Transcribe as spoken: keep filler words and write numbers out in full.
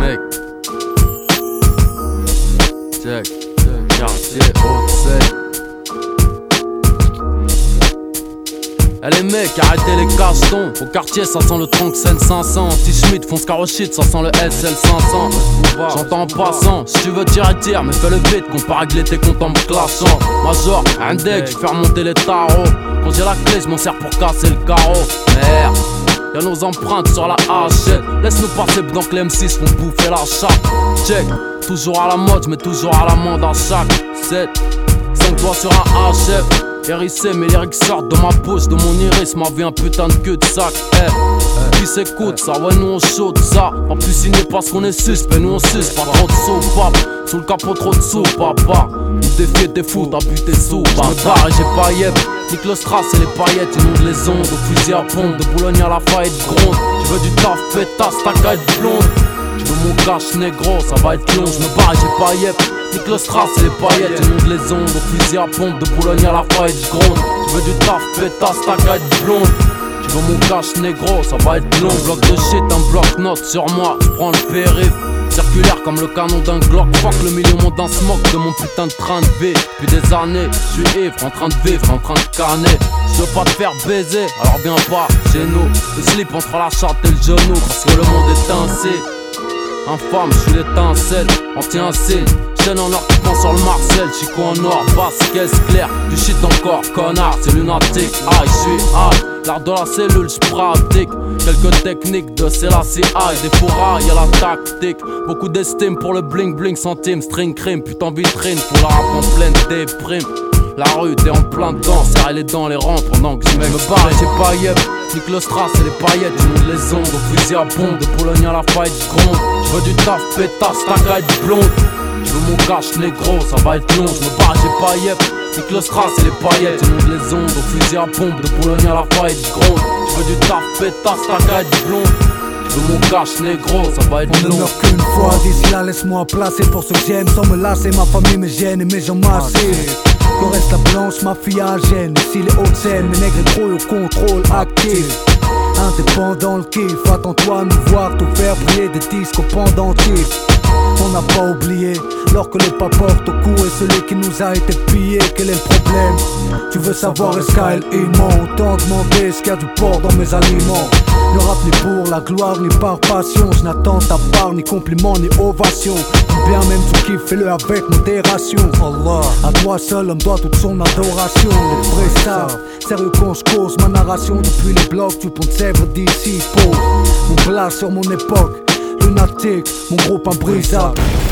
mec. Check, check, quartier Haute-Seine. Eh les mecs, arrêtez les cachetons. Au quartier, ça sent le Tronxen cinq cents. Anti-Schmidt, fonce carochite, ça sent le S L cinq cents. J'entends en passant, si tu veux tirer, tire, mais fais le vite, qu'on pas régler tes comptes en me clashant. Major, un deck, je fais remonter les tarots. Quand j'ai la clé, je m'en sers pour casser le carreau. Merde, y'a nos empreintes sur la hachette. Laisse-nous passer pendant que les M six font bouffer la chatte. Check, toujours à la mode, j'mets toujours à l'amende à chaque sept. cinq doigts sur un H F. Hérissé, mes lyrics sortent de ma bouche, de mon iris, ma vie un putain de queue de sac. Eh, hey, qui s'écoute ça, ouais nous on chaude ça. Pas plus signé parce qu'on est suspect, nous on suce. Pas trop de sous, papa, sous le capot trop de sous, papa. Nous défier t'es fou, t'as bu tes sous, bâtard. Et j'ai pas yep, nique le strass et les paillettes, inonde les ondes. Au fusil à pompe, de Boulogne à la Fayette gronde. Tu veux du taf, pétasse, ta caille blonde. Tu veux mon cash négro, ça va être long, j'me barre et j'ai pas yep. Nique le strass et les paillettes, inonde les ondes. Au fusil à pompe, de Boulogne à la Fayette gronde. Tu veux du taf, pétasse, ta caille blonde. Tu veux mon cash négro, ça va être long. Bloc de shit, un bloc-notes sur moi, j'prends le périph'. Circulaire comme le canon d'un Glock. Fuck le milieu monde d'un smoke de mon putain de train de vie. Depuis des années, je suis ivre, en train de vivre, en train de canner. Je veux pas te faire baiser, alors viens pas chez nous. Le slip entre la chatte et le genou, parce que le monde est ainsi. Infâme, je suis l'étincelle, anti-insigne. Chaîne en or qui prend sur le Marcel. Chico en or, basse, caisse claire. Du shit encore, connard, c'est lunatique. Aïe, je suis high, l'art de la cellule, j'pratique. Quelques techniques de Selassie high. Des fourrailles, y'a la tactique. Beaucoup d'estime pour le bling bling centime. String cream, putain vitrine, faut la rap en pleine déprime. La rue, t'es en plein dedans, serrer les dents, les rangs pendant que je me barre et j'ai pas yep. Nique le strass et les paillettes, inonde les ondes. Au fusil à pompe, de Boulogne à la Fayette gronde. Je veux du taf, pétasse, ta caille blonde. Je veux mon cash négro, ça va être long, j'me barre et j'ai pas yep. Nique le strass et les paillettes, inonde les ondes. Au fusil à pompe, de Boulogne à la Fayette gronde. Je veux du taf, pétasse, ta caille blonde. Je veux mon cash négro, ça va être long. On ne meurt qu'une fois, d'ici là laisse-moi placer pour ce que j'aime. Sans me lasser, ma famille me gêne et mes gens massifs. Que reste la blanche, ma fille à gêne. Ici les hautes scènes, mes nègres trop au contrôle actif. Indépendant le kiff, attends-toi à nous voir tout faire briller des disques au pendentif. On n'a pas oublié, lors que les pas portent au cou et celui qui nous a été pillé. Quel est le problème? Tu veux savoir est-ce qu'elle est immense? Autant demander est-ce qu'il y a du porc dans mes aliments. Ne rap ni pour la gloire ni par passion. Je n'attends ta part ni compliment ni ovation. Ou bien même tu kiffes, fais-le avec modération. Allah, à toi seul l'homme doit toute son adoration. Les vrais savent, sérieux quand je cause ma narration. Depuis les blocs du pont de Sèvres d'ici pose mon place sur mon époque. Lunatique, mon groupe imbrisable.